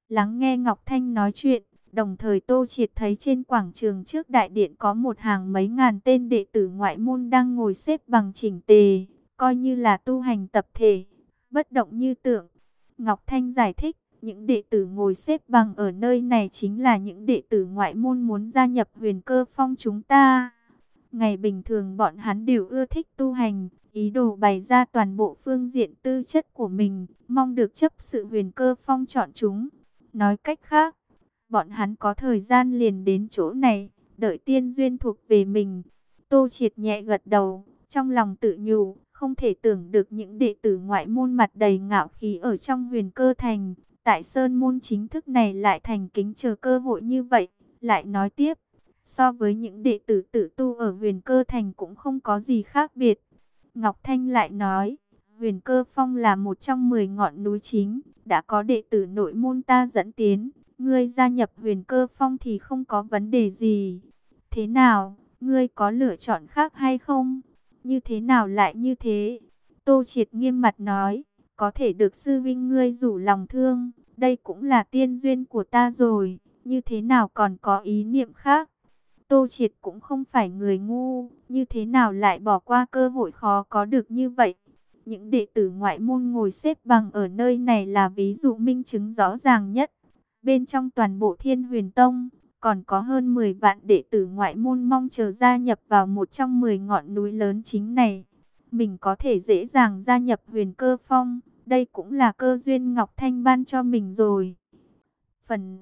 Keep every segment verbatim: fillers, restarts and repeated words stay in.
lắng nghe Ngọc Thanh nói chuyện. Đồng thời Tô Triệt thấy trên quảng trường trước đại điện có một hàng mấy ngàn tên đệ tử ngoại môn đang ngồi xếp bằng chỉnh tề, coi như là tu hành tập thể, bất động như tượng. Ngọc Thanh giải thích, những đệ tử ngồi xếp bằng ở nơi này chính là những đệ tử ngoại môn muốn gia nhập Huyền Cơ Phong chúng ta. Ngày bình thường bọn hắn đều ưa thích tu hành, ý đồ bày ra toàn bộ phương diện tư chất của mình, mong được chấp sự Huyền Cơ Phong chọn chúng. Nói cách khác, bọn hắn có thời gian liền đến chỗ này, đợi tiên duyên thuộc về mình. Tô Triệt nhẹ gật đầu, trong lòng tự nhủ, không thể tưởng được những đệ tử ngoại môn mặt đầy ngạo khí ở trong Huyền Cơ Thành, tại Sơn môn chính thức này lại thành kính chờ cơ hội như vậy. Lại nói tiếp, so với những đệ tử tự tu ở Huyền Cơ Thành cũng không có gì khác biệt. Ngọc Thanh lại nói, Huyền Cơ Phong là một trong mười ngọn núi chính, đã có đệ tử nội môn ta dẫn tiến. Ngươi gia nhập Huyền Cơ Phong thì không có vấn đề gì. Thế nào, ngươi có lựa chọn khác hay không? Như thế nào lại như thế? Tô Triệt nghiêm mặt nói, có thể được sư vinh ngươi rủ lòng thương, đây cũng là tiên duyên của ta rồi, như thế nào còn có ý niệm khác? Tô Triệt cũng không phải người ngu, như thế nào lại bỏ qua cơ hội khó có được như vậy? Những đệ tử ngoại môn ngồi xếp bằng ở nơi này là ví dụ minh chứng rõ ràng nhất. Bên trong toàn bộ Thiên Huyền Tông, còn có hơn mười vạn đệ tử ngoại môn mong chờ gia nhập vào một trong mười ngọn núi lớn chính này. Mình có thể dễ dàng gia nhập Huyền Cơ Phong, đây cũng là cơ duyên Ngọc Thanh ban cho mình rồi. Phần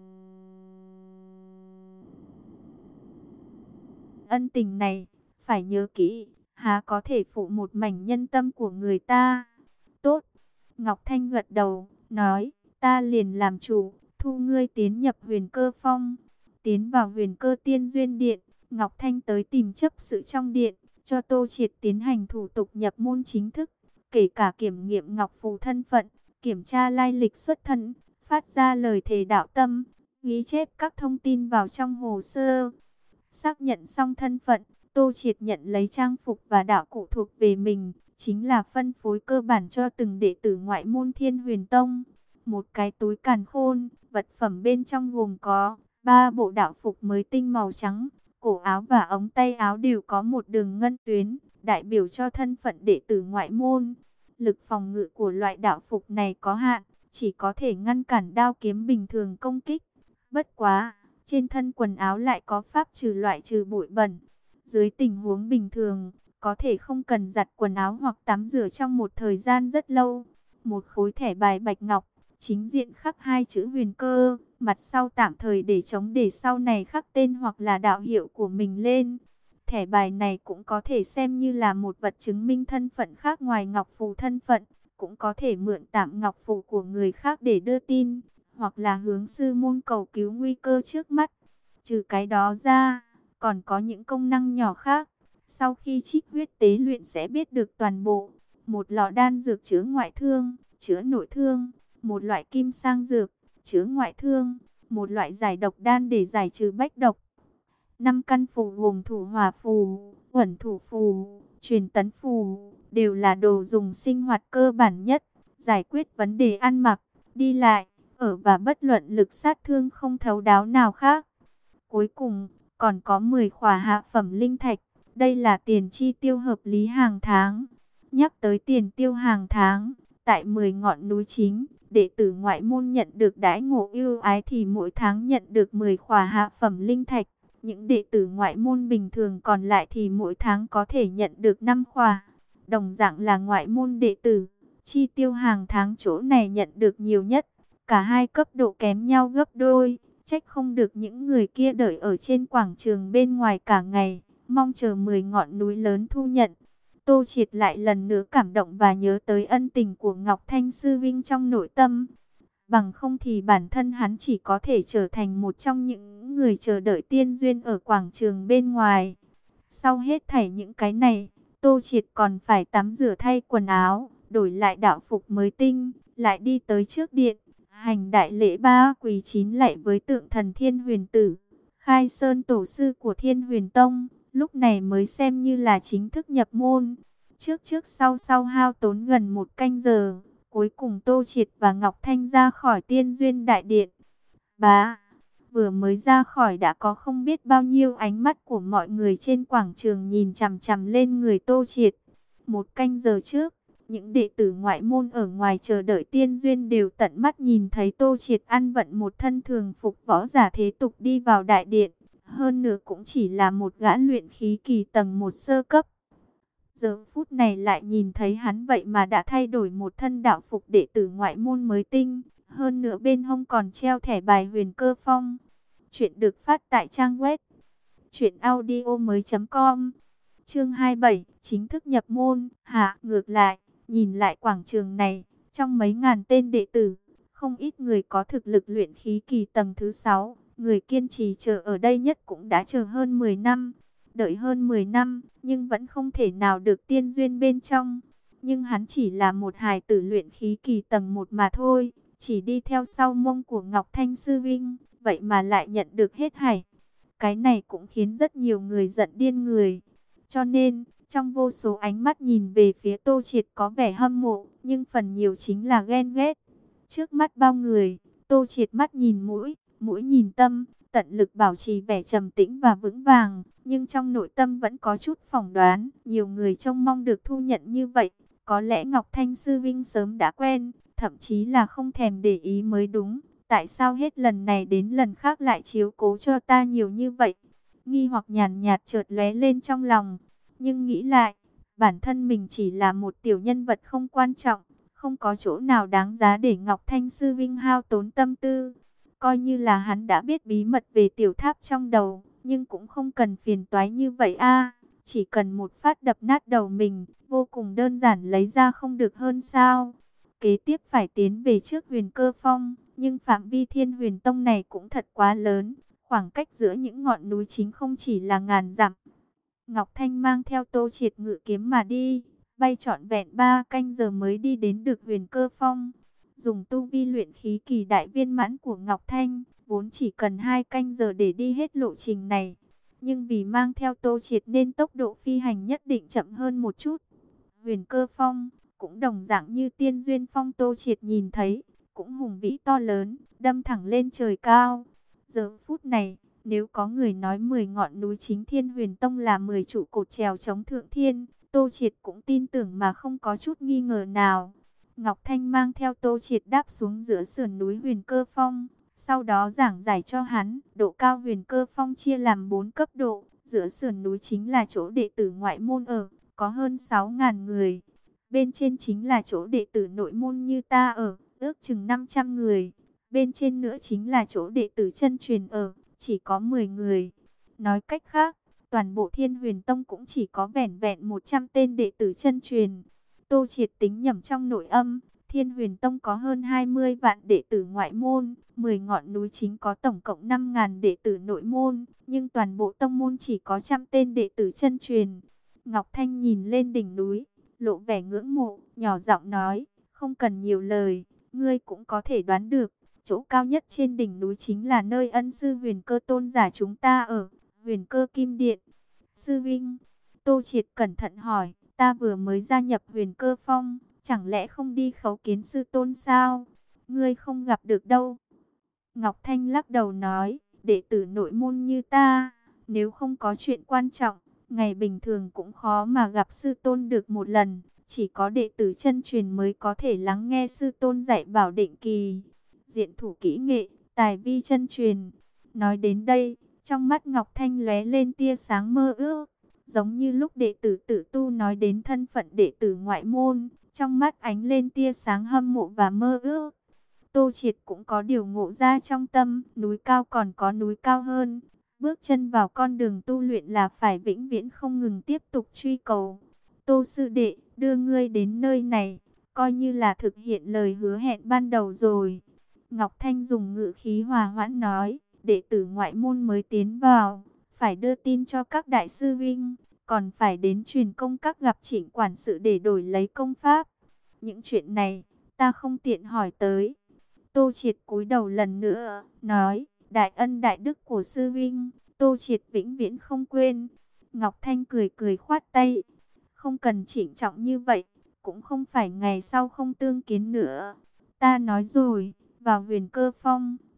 ân tình này, phải nhớ kỹ, há có thể phụ một mảnh nhân tâm của người ta. Tốt, Ngọc Thanh gật đầu, nói, ta liền làm chủ, thu ngươi tiến nhập Huyền Cơ Phong. Tiến vào Huyền Cơ Tiên Duyên Điện, Ngọc Thanh tới tìm chấp sự trong điện, cho Tô Triệt tiến hành thủ tục nhập môn chính thức, kể cả kiểm nghiệm ngọc phù thân phận, kiểm tra lai lịch xuất thân, phát ra lời thề đạo tâm, ghi chép các thông tin vào trong hồ sơ. Xác nhận xong thân phận, Tô Triệt nhận lấy trang phục và đạo cụ thuộc về mình, chính là phân phối cơ bản cho từng đệ tử ngoại môn Thiên Huyền Tông. Một cái túi càn khôn, vật phẩm bên trong gồm có ba bộ đạo phục mới tinh màu trắng, cổ áo và ống tay áo đều có một đường ngân tuyến, đại biểu cho thân phận đệ tử ngoại môn. Lực phòng ngự của loại đạo phục này có hạn, chỉ có thể ngăn cản đao kiếm bình thường công kích. Bất quá, trên thân quần áo lại có pháp trừ loại trừ bụi bẩn. Dưới tình huống bình thường, có thể không cần giặt quần áo hoặc tắm rửa trong một thời gian rất lâu. Một khối thẻ bài bạch ngọc, chính diện khắc hai chữ Huyền Cơ, mặt sau tạm thời để trống để sau này khắc tên hoặc là đạo hiệu của mình lên. Thẻ bài này cũng có thể xem như là một vật chứng minh thân phận khác ngoài ngọc phù thân phận, cũng có thể mượn tạm ngọc phù của người khác để đưa tin, hoặc là hướng sư môn cầu cứu nguy cơ trước mắt. Trừ cái đó ra, còn có những công năng nhỏ khác. Sau khi trích huyết tế luyện sẽ biết được toàn bộ. Một lọ đan dược chữa ngoại thương, chữa nội thương. Một loại kim sang dược, chữa ngoại thương. Một loại giải độc đan để giải trừ bách độc. Năm căn phù gồm thủ hỏa phù, uẩn thủ phù, truyền tấn phù, đều là đồ dùng sinh hoạt cơ bản nhất, giải quyết vấn đề ăn mặc, đi lại, ở và bất luận lực sát thương không thấu đáo nào khác. Cuối cùng, còn có mười khỏa hạ phẩm linh thạch, đây là tiền chi tiêu hợp lý hàng tháng. Nhắc tới tiền tiêu hàng tháng, tại mười ngọn núi chính, đệ tử ngoại môn nhận được đãi ngộ ưu ái thì mỗi tháng nhận được mười khỏa hạ phẩm linh thạch. Những đệ tử ngoại môn bình thường còn lại thì mỗi tháng có thể nhận được năm khỏa. Đồng dạng là ngoại môn đệ tử, chi tiêu hàng tháng chỗ này nhận được nhiều nhất. Cả hai cấp độ kém nhau gấp đôi, trách không được những người kia đợi ở trên quảng trường bên ngoài cả ngày, mong chờ mười ngọn núi lớn thu nhận. Tô Triệt lại lần nữa cảm động và nhớ tới ân tình của Ngọc Thanh Sư Vinh trong nội tâm. Bằng không thì bản thân hắn chỉ có thể trở thành một trong những người chờ đợi tiên duyên ở quảng trường bên ngoài. Sau hết thảy những cái này, Tô Triệt còn phải tắm rửa thay quần áo, đổi lại đạo phục mới tinh, lại đi tới trước điện, hành đại lễ ba quỳ chín lạy với tượng thần Thiên Huyền Tử, Khai Sơn tổ sư của Thiên Huyền Tông, lúc này mới xem như là chính thức nhập môn. Trước trước sau sau hao tốn gần một canh giờ, cuối cùng Tô Triệt và Ngọc Thanh ra khỏi Tiên Duyên Đại Điện. Bá, vừa mới ra khỏi đã có không biết bao nhiêu ánh mắt của mọi người trên quảng trường nhìn chằm chằm lên người Tô Triệt. Một canh giờ trước, những đệ tử ngoại môn ở ngoài chờ đợi tiên duyên đều tận mắt nhìn thấy Tô Triệt ăn vận một thân thường phục võ giả thế tục đi vào đại điện. Hơn nữa cũng chỉ là một gã luyện khí kỳ tầng một sơ cấp. Giờ phút này lại nhìn thấy hắn vậy mà đã thay đổi một thân đạo phục đệ tử ngoại môn mới tinh. Hơn nữa bên hông còn treo thẻ bài Huyền Cơ Phong. Chuyện được phát tại trang web truyện audio mới chấm com. Chương hai mươi bảy, chính thức nhập môn. Hạ, ngược lại, nhìn lại quảng trường này, trong mấy ngàn tên đệ tử, không ít người có thực lực luyện khí kỳ tầng thứ sáu, người kiên trì chờ ở đây nhất cũng đã chờ hơn mười năm. Đợi hơn mười năm, nhưng vẫn không thể nào được tiên duyên bên trong. Nhưng hắn chỉ là một hài tử luyện khí kỳ tầng một mà thôi, chỉ đi theo sau mông của Ngọc Thanh sư vinh, vậy mà lại nhận được hết hải. Cái này cũng khiến rất nhiều người giận điên người. Cho nên, trong vô số ánh mắt nhìn về phía Tô Triệt có vẻ hâm mộ, nhưng phần nhiều chính là ghen ghét. Trước mắt bao người, Tô Triệt mắt nhìn mũi, mũi nhìn tâm, tận lực bảo trì vẻ trầm tĩnh và vững vàng, nhưng trong nội tâm vẫn có chút phỏng đoán. Nhiều người trông mong được thu nhận như vậy, có lẽ Ngọc Thanh sư vinh sớm đã quen, thậm chí là không thèm để ý mới đúng. Tại sao hết lần này đến lần khác lại chiếu cố cho ta nhiều như vậy? Nghi hoặc nhàn nhạt chợt lóe lên trong lòng. Nhưng nghĩ lại, bản thân mình chỉ là một tiểu nhân vật không quan trọng, không có chỗ nào đáng giá để Ngọc Thanh sư vinh hao tốn tâm tư. Coi như là hắn đã biết bí mật về tiểu tháp trong đầu, nhưng cũng không cần phiền toái như vậy a. Chỉ cần một phát đập nát đầu mình, vô cùng đơn giản lấy ra không được hơn sao? Kế tiếp phải tiến về trước Huyền Cơ Phong, nhưng phạm vi Thiên Huyền Tông này cũng thật quá lớn, khoảng cách giữa những ngọn núi chính không chỉ là ngàn dặm. Ngọc Thanh mang theo Tô Triệt ngự kiếm mà đi, bay trọn vẹn ba canh giờ mới đi đến được Huyền Cơ Phong. Dùng tu vi luyện khí kỳ đại viên mãn của Ngọc Thanh, vốn chỉ cần hai canh giờ để đi hết lộ trình này. Nhưng vì mang theo Tô Triệt nên tốc độ phi hành nhất định chậm hơn một chút. Huyền Cơ Phong, cũng đồng dạng như Tiên Duyên Phong Tô Triệt nhìn thấy, cũng hùng vĩ to lớn, đâm thẳng lên trời cao. Giờ phút này, nếu có người nói mười ngọn núi chính Thiên Huyền Tông là mười trụ cột trèo chống thượng thiên, Tô Triệt cũng tin tưởng mà không có chút nghi ngờ nào. Ngọc Thanh mang theo Tô Triệt đáp xuống giữa sườn núi Huyền Cơ Phong, sau đó giảng giải cho hắn, độ cao Huyền Cơ Phong chia làm bốn cấp độ, giữa sườn núi chính là chỗ đệ tử ngoại môn ở, có hơn sáu nghìn người. Bên trên chính là chỗ đệ tử nội môn như ta ở, ước chừng năm trăm người. Bên trên nữa chính là chỗ đệ tử chân truyền ở, chỉ có mười người. Nói cách khác, toàn bộ Thiên Huyền Tông cũng chỉ có vẻn vẹn một trăm tên đệ tử chân truyền. Tô Triệt tính nhẩm trong nội âm, Thiên Huyền Tông có hơn hai mươi vạn đệ tử ngoại môn, mười ngọn núi chính có tổng cộng năm nghìn đệ tử nội môn, nhưng toàn bộ tông môn chỉ có trăm tên đệ tử chân truyền. Ngọc Thanh nhìn lên đỉnh núi, lộ vẻ ngưỡng mộ, nhỏ giọng nói, không cần nhiều lời, ngươi cũng có thể đoán được, chỗ cao nhất trên đỉnh núi chính là nơi ân sư Huyền Cơ tôn giả chúng ta ở, Huyền Cơ Kim Điện. Sư Vinh, Tô Triệt cẩn thận hỏi, ta vừa mới gia nhập Huyền Cơ Phong, chẳng lẽ không đi khấu kiến sư tôn sao? Ngươi không gặp được đâu. Ngọc Thanh lắc đầu nói, đệ tử nội môn như ta, nếu không có chuyện quan trọng, ngày bình thường cũng khó mà gặp sư tôn được một lần. Chỉ có đệ tử chân truyền mới có thể lắng nghe sư tôn dạy bảo định kỳ. Diện thủ kỹ nghệ, tài vi chân truyền. Nói đến đây, trong mắt Ngọc Thanh lóe lên tia sáng mơ ước. Giống như lúc đệ tử Tử Tu nói đến thân phận đệ tử ngoại môn, trong mắt ánh lên tia sáng hâm mộ và mơ ước. Tô Triệt cũng có điều ngộ ra trong tâm, núi cao còn có núi cao hơn. Bước chân vào con đường tu luyện là phải vĩnh viễn không ngừng tiếp tục truy cầu. Tô sư đệ, đưa ngươi đến nơi này, coi như là thực hiện lời hứa hẹn ban đầu rồi. Ngọc Thanh dùng ngữ khí hòa hoãn nói, đệ tử ngoại môn mới tiến vào, phải đưa tin cho các đại sư vinh, còn phải đến truyền công các gặp Trịnh quản sự để đổi lấy công pháp. Những chuyện này, ta không tiện hỏi tới. Tô Triệt cúi đầu lần nữa, nói, đại ân đại đức của sư vinh, Tô Triệt vĩnh viễn không quên. Ngọc Thanh cười cười khoát tay, không cần trịnh trọng như vậy, cũng không phải ngày sau không tương kiến nữa. Ta nói rồi, vào Huyền Cơ Phong,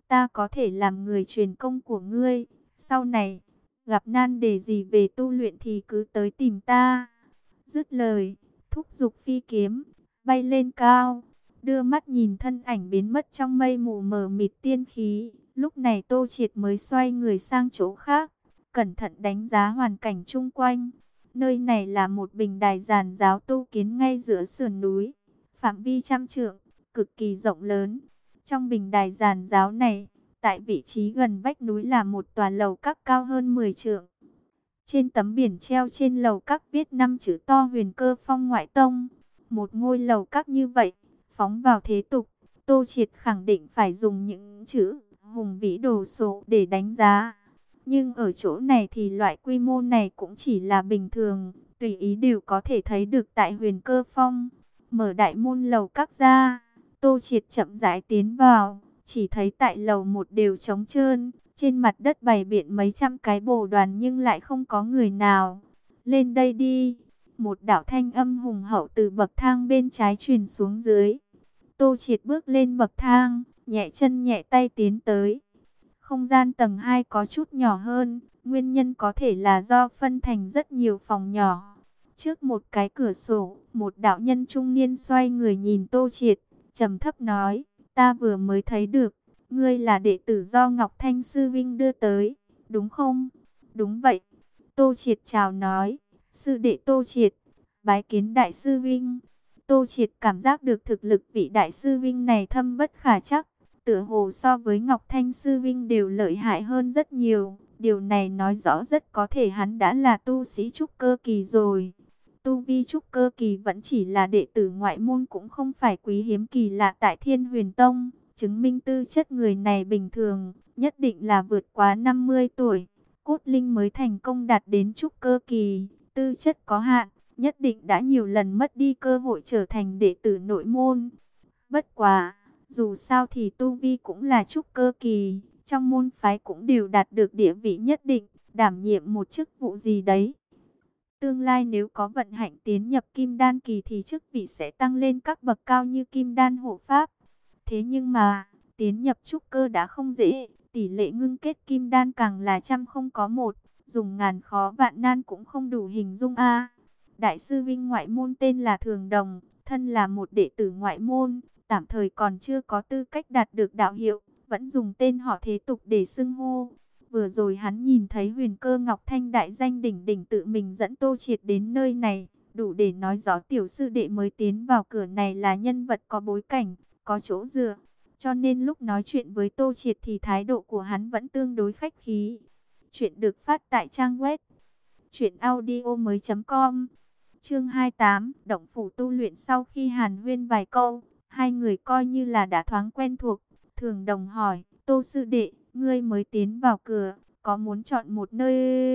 ta có thể làm người truyền công của ngươi. Sau này, gặp nan đề gì về tu luyện thì cứ tới tìm ta. Dứt lời, thúc giục phi kiếm, bay lên cao, đưa mắt nhìn thân ảnh biến mất trong mây mù mờ mịt tiên khí. Lúc này Tô Triệt mới xoay người sang chỗ khác, cẩn thận đánh giá hoàn cảnh chung quanh. Nơi này là một bình đài giàn giáo tu kiến ngay giữa sườn núi, phạm vi trăm trượng, cực kỳ rộng lớn. Trong bình đài giàn giáo này, tại vị trí gần vách núi là một tòa lầu các cao hơn mười trượng. Trên tấm biển treo trên lầu các viết năm chữ to Huyền Cơ Phong Ngoại Tông. Một ngôi lầu các như vậy, phóng vào thế tục, Tô Triệt khẳng định phải dùng những chữ hùng vĩ đồ sộ để đánh giá. Nhưng ở chỗ này thì loại quy mô này cũng chỉ là bình thường, tùy ý đều có thể thấy được tại Huyền Cơ Phong. Mở đại môn lầu các ra, Tô Triệt chậm rãi tiến vào, chỉ thấy tại lầu một đều trống trơn, trên mặt đất bày biện mấy trăm cái bồ đoàn nhưng lại không có người nào. Lên đây đi. Một đạo thanh âm hùng hậu từ bậc thang bên trái truyền xuống dưới. Tô Triệt bước lên bậc thang, nhẹ chân nhẹ tay tiến tới. Không gian tầng hai có chút nhỏ hơn, nguyên nhân có thể là do phân thành rất nhiều phòng nhỏ. Trước một cái cửa sổ, một đạo nhân trung niên xoay người nhìn Tô Triệt, trầm thấp nói, ta vừa mới thấy được, ngươi là đệ tử do Ngọc Thanh Sư Vinh đưa tới, đúng không? Đúng vậy. Tô Triệt chào nói, sư đệ Tô Triệt, bái kiến đại sư Vinh. Tô Triệt cảm giác được thực lực vị đại sư Vinh này thâm bất khả trắc, tựa hồ so với Ngọc Thanh Sư Vinh đều lợi hại hơn rất nhiều. Điều này nói rõ rất có thể hắn đã là tu sĩ trúc cơ kỳ rồi. Tu vi trúc cơ kỳ vẫn chỉ là đệ tử ngoại môn, cũng không phải quý hiếm kỳ lạ tại Thiên Huyền Tông, chứng minh tư chất người này bình thường, nhất định là vượt quá năm mươi tuổi. Cốt linh mới thành công đạt đến trúc cơ kỳ, tư chất có hạn, nhất định đã nhiều lần mất đi cơ hội trở thành đệ tử nội môn. Bất quá, dù sao thì tu vi cũng là trúc cơ kỳ, trong môn phái cũng đều đạt được địa vị nhất định, đảm nhiệm một chức vụ gì đấy. Tương lai nếu có vận hạnh tiến nhập kim đan kỳ thì chức vị sẽ tăng lên các bậc cao như kim đan hộ pháp. Thế nhưng mà, tiến nhập trúc cơ đã không dễ, tỷ lệ ngưng kết kim đan càng là trăm không có một, dùng ngàn khó vạn nan cũng không đủ hình dung a. Đại sư Vinh ngoại môn tên là Thường Đồng, thân là một đệ tử ngoại môn, tạm thời còn chưa có tư cách đạt được đạo hiệu, vẫn dùng tên họ thế tục để xưng hô. Vừa rồi hắn nhìn thấy Huyền Cơ Ngọc Thanh đại danh đỉnh đỉnh tự mình dẫn Tô Triệt đến nơi này, đủ để nói rõ tiểu sư đệ mới tiến vào cửa này là nhân vật có bối cảnh, có chỗ dựa. Cho nên lúc nói chuyện với Tô Triệt thì thái độ của hắn vẫn tương đối khách khí. Chuyện được phát tại trang web truyện audio mới chấm com. Chương hai mươi tám, động phủ tu luyện. Sau khi hàn huyên vài câu, hai người coi như là đã thoáng quen thuộc. Thường Đồng hỏi, Tô sư đệ, ngươi mới tiến vào cửa, có muốn chọn một nơi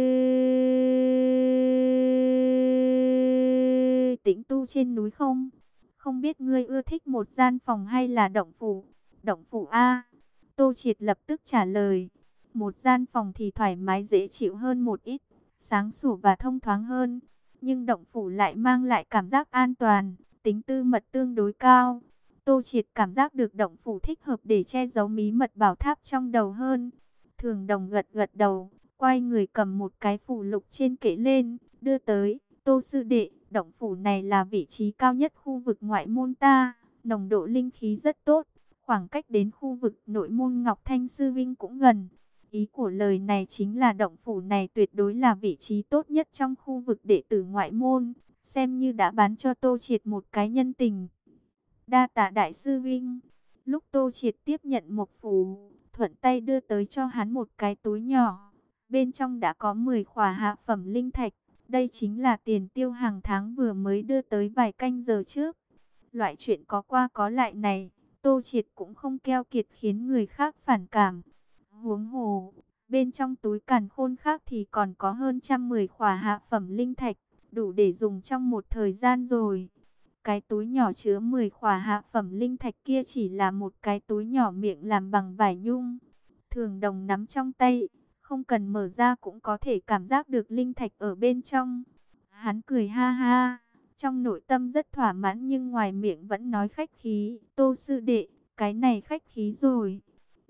tĩnh tu trên núi không? Không biết ngươi ưa thích một gian phòng hay là động phủ? Động phủ a. Tô Triệt lập tức trả lời. Một gian phòng thì thoải mái dễ chịu hơn một ít, sáng sủa và thông thoáng hơn. Nhưng động phủ lại mang lại cảm giác an toàn, tính tư mật tương đối cao. Tô Triệt cảm giác được động phủ thích hợp để che giấu bí mật bảo tháp trong đầu hơn. Thường Đồng gật gật đầu, quay người cầm một cái phù lục trên kệ lên, đưa tới. Tô sư đệ, động phủ này là vị trí cao nhất khu vực ngoại môn ta, nồng độ linh khí rất tốt, khoảng cách đến khu vực nội môn Ngọc Thanh Sư Vinh cũng gần. Ý của lời này chính là động phủ này tuyệt đối là vị trí tốt nhất trong khu vực đệ tử ngoại môn, xem như đã bán cho Tô Triệt một cái nhân tình. Đa tạ đại sư Vinh. Lúc Tô Triệt tiếp nhận một phù, thuận tay đưa tới cho hắn một cái túi nhỏ, bên trong đã có mười khỏa hạ phẩm linh thạch. Đây chính là tiền tiêu hàng tháng vừa mới đưa tới vài canh giờ trước. Loại chuyện có qua có lại này, Tô Triệt cũng không keo kiệt khiến người khác phản cảm. Huống hồ, bên trong túi càn khôn khác thì còn có hơn trăm mười khỏa hạ phẩm linh thạch, đủ để dùng trong một thời gian rồi. Cái túi nhỏ chứa mười khỏa hạ phẩm linh thạch kia chỉ là một cái túi nhỏ miệng làm bằng vải nhung. Thường Đồng nắm trong tay, không cần mở ra cũng có thể cảm giác được linh thạch ở bên trong. Hắn cười ha ha, trong nội tâm rất thỏa mãn nhưng ngoài miệng vẫn nói khách khí. Tô sư đệ, cái này khách khí rồi.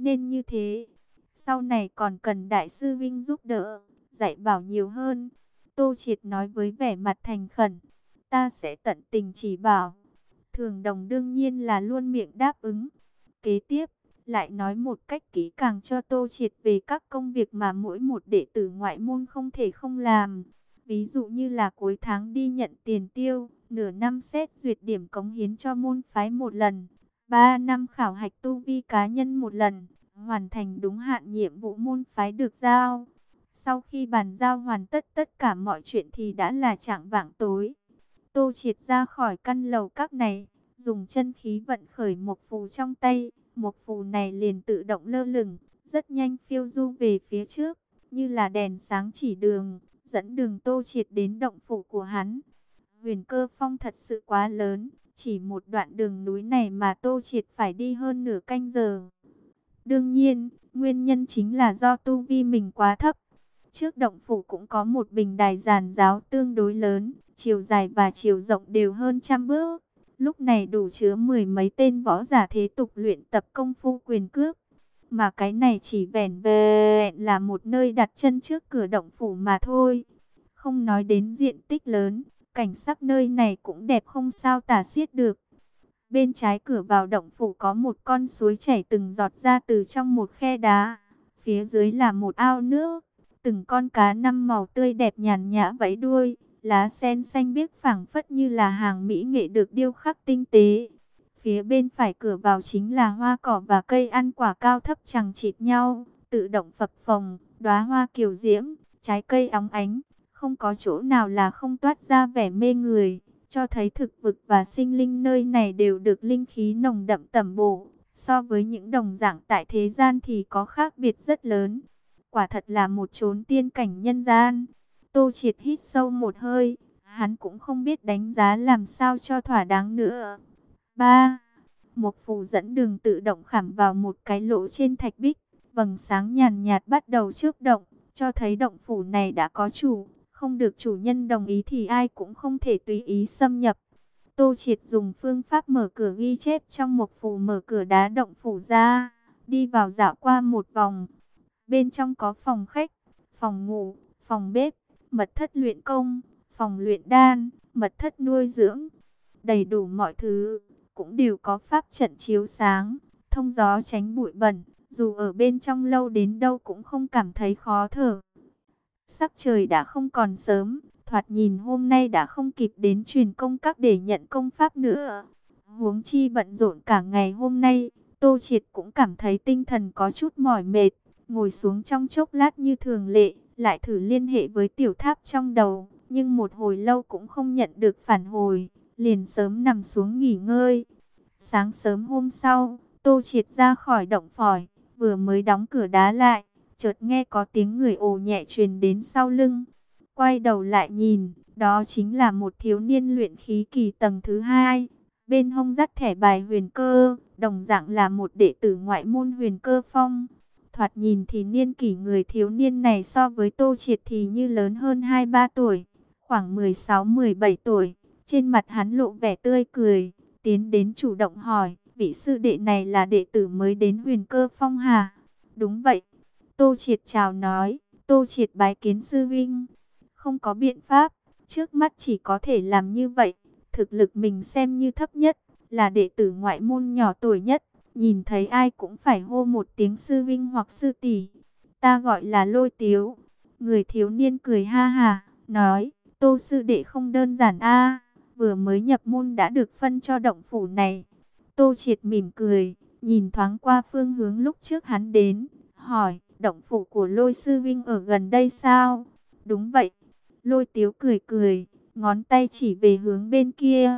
nên như thế. Sau này còn cần đại sư vinh giúp đỡ, dạy bảo nhiều hơn. Tô Triệt nói với vẻ mặt thành khẩn, ta sẽ tận tình chỉ bảo. Thường Đồng đương nhiên là luôn miệng đáp ứng. Kế tiếp, lại nói một cách kỹ càng cho Tô Triệt về các công việc mà mỗi một đệ tử ngoại môn không thể không làm. Ví dụ như là cuối tháng đi nhận tiền tiêu, nửa năm xét duyệt điểm cống hiến cho môn phái một lần, ba năm khảo hạch tu vi cá nhân một lần, hoàn thành đúng hạn nhiệm vụ môn phái được giao. Sau khi bàn giao hoàn tất tất cả mọi chuyện thì đã là chạng vạng tối. Tô Triệt ra khỏi căn lầu các này, dùng chân khí vận khởi mộc phù trong tay. Mộc phù này liền tự động lơ lửng, rất nhanh phiêu du về phía trước, như là đèn sáng chỉ đường, dẫn đường Tô Triệt đến động phủ của hắn. Huyền Cơ Phong thật sự quá lớn, chỉ một đoạn đường núi này mà Tô Triệt phải đi hơn nửa canh giờ. Đương nhiên, nguyên nhân chính là do tu vi mình quá thấp. Trước động phủ cũng có một bình đài giàn giáo tương đối lớn, chiều dài và chiều rộng đều hơn trăm bước. Lúc này đủ chứa mười mấy tên võ giả thế tục luyện tập công phu quyền cước. Mà cái này chỉ vẻn vẹn là một nơi đặt chân trước cửa động phủ mà thôi. Không nói đến diện tích lớn, cảnh sắc nơi này cũng đẹp không sao tả xiết được. Bên trái cửa vào động phủ có một con suối chảy từng giọt ra từ trong một khe đá. Phía dưới là một ao nước, từng con cá năm màu tươi đẹp nhàn nhã vẫy đuôi. Lá sen xanh biếc phảng phất như là hàng mỹ nghệ được điêu khắc tinh tế. Phía bên phải cửa vào chính là hoa cỏ và cây ăn quả cao thấp chằng chịt nhau, tự động phập phồng, đóa hoa kiều diễm, trái cây óng ánh, không có chỗ nào là không toát ra vẻ mê người, cho thấy thực vật và sinh linh nơi này đều được linh khí nồng đậm tẩm bổ, so với những đồng dạng tại thế gian thì có khác biệt rất lớn. Quả thật là một chốn tiên cảnh nhân gian. Tô Triệt hít sâu một hơi, hắn cũng không biết đánh giá làm sao cho thỏa đáng nữa. ba. Một phù dẫn đường tự động khảm vào một cái lỗ trên thạch bích, vầng sáng nhàn nhạt bắt đầu chớp động, cho thấy động phủ này đã có chủ, không được chủ nhân đồng ý thì ai cũng không thể tùy ý xâm nhập. Tô Triệt dùng phương pháp mở cửa ghi chép trong một phù mở cửa đá động phủ ra, đi vào dạo qua một vòng. Bên trong có phòng khách, phòng ngủ, phòng bếp, mật thất luyện công, phòng luyện đan, mật thất nuôi dưỡng, đầy đủ mọi thứ, cũng đều có pháp trận chiếu sáng, thông gió tránh bụi bẩn, dù ở bên trong lâu đến đâu cũng không cảm thấy khó thở. Sắc trời đã không còn sớm, thoạt nhìn hôm nay đã không kịp đến truyền công các để nhận công pháp nữa. Huống chi bận rộn cả ngày hôm nay, Tô Triệt cũng cảm thấy tinh thần có chút mỏi mệt, ngồi xuống trong chốc lát như thường lệ, lại thử liên hệ với tiểu tháp trong đầu, nhưng một hồi lâu cũng không nhận được phản hồi, liền sớm nằm xuống nghỉ ngơi. Sáng sớm hôm sau, Tô Triệt ra khỏi động phổi, vừa mới đóng cửa đá lại, chợt nghe có tiếng người ồ nhẹ truyền đến sau lưng. Quay đầu lại nhìn, đó chính là một thiếu niên luyện khí kỳ tầng thứ hai, bên hông dắt thẻ bài huyền cơ, đồng dạng là một đệ tử ngoại môn Huyền Cơ Phong. Thoạt nhìn thì niên kỷ người thiếu niên này so với Tô Triệt thì như lớn hơn hai ba tuổi, khoảng mười sáu mười bảy tuổi. Trên mặt hắn lộ vẻ tươi cười, tiến đến chủ động hỏi, vị sư đệ này là đệ tử mới đến Huyền Cơ Phong hả? Đúng vậy. Tô Triệt chào nói, Tô Triệt bái kiến sư vinh. Không có biện pháp, trước mắt chỉ có thể làm như vậy. Thực lực mình xem như thấp nhất, là đệ tử ngoại môn nhỏ tuổi nhất. Nhìn thấy ai cũng phải hô một tiếng sư vinh hoặc sư tỷ. Ta gọi là Lôi Tiếu. Người thiếu niên cười ha hà, nói, Tô sư đệ không đơn giản a, vừa mới nhập môn đã được phân cho động phủ này. Tô Triệt mỉm cười, nhìn thoáng qua phương hướng lúc trước hắn đến, hỏi, động phủ của Lôi sư vinh ở gần đây sao? Đúng vậy. Lôi Tiếu cười cười, ngón tay chỉ về hướng bên kia.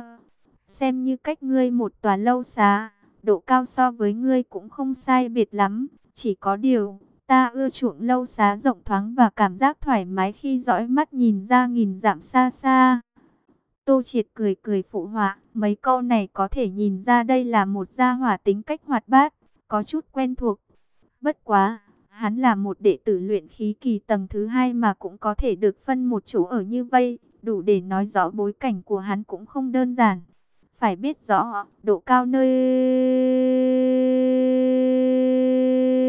Xem như cách ngươi một tòa lâu xá, độ cao so với ngươi cũng không sai biệt lắm. Chỉ có điều, ta ưa chuộng lâu xá rộng thoáng và cảm giác thoải mái khi dõi mắt nhìn ra nghìn dặm xa xa. Tô Triệt cười cười phụ họa, mấy câu này có thể nhìn ra đây là một gia hỏa tính cách hoạt bát, có chút quen thuộc. Bất quá, hắn là một đệ tử luyện khí kỳ tầng thứ hai mà cũng có thể được phân một chỗ ở như vây, đủ để nói rõ bối cảnh của hắn cũng không đơn giản. Phải biết rõ, độ cao nơi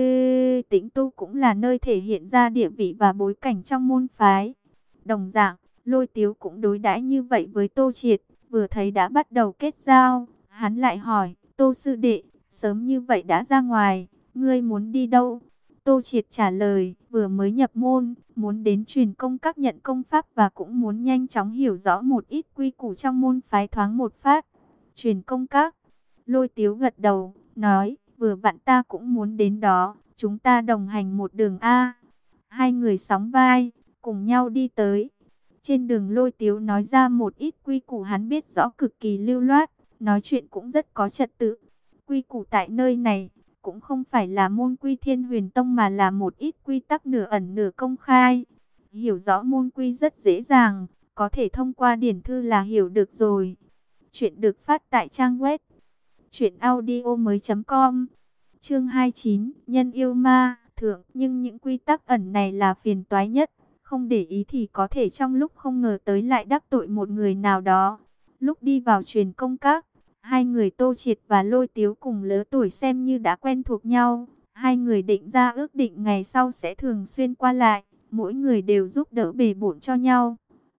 tĩnh tu cũng là nơi thể hiện ra địa vị và bối cảnh trong môn phái. Đồng dạng, Lôi Tiếu cũng đối đãi như vậy với Tô Triệt, vừa thấy đã bắt đầu kết giao, hắn lại hỏi, Tô sư đệ, sớm như vậy đã ra ngoài, ngươi muốn đi đâu? Tô Triệt trả lời, vừa mới nhập môn, muốn đến truyền công các nhận công pháp và cũng muốn nhanh chóng hiểu rõ một ít quy củ trong môn phái thoáng một phát. Truyền công các, Lôi Tiếu gật đầu, nói, vừa vặn ta cũng muốn đến đó, chúng ta đồng hành một đường A. Hai người sóng vai, cùng nhau đi tới. Trên đường Lôi Tiếu nói ra một ít quy củ hắn biết rõ cực kỳ lưu loát, nói chuyện cũng rất có trật tự. Quy củ tại nơi này cũng không phải là môn quy Thiên Huyền Tông mà là một ít quy tắc nửa ẩn nửa công khai. Hiểu rõ môn quy rất dễ dàng, có thể thông qua điển thư là hiểu được rồi. Chuyện được phát tại trang web truyện audio mới chấm com. Chương hai mươi chín, nhân yêu ma, thượng, nhưng những quy tắc ẩn này là phiền toái nhất, không để ý thì có thể trong lúc không ngờ tới lại đắc tội một người nào đó. Lúc đi vào truyền công các, hai người Tô Triệt và Lôi Tiếu cùng lứa tuổi xem như đã quen thuộc nhau. Hai người định ra ước định ngày sau sẽ thường xuyên qua lại, mỗi người đều giúp đỡ bề bộn cho nhau.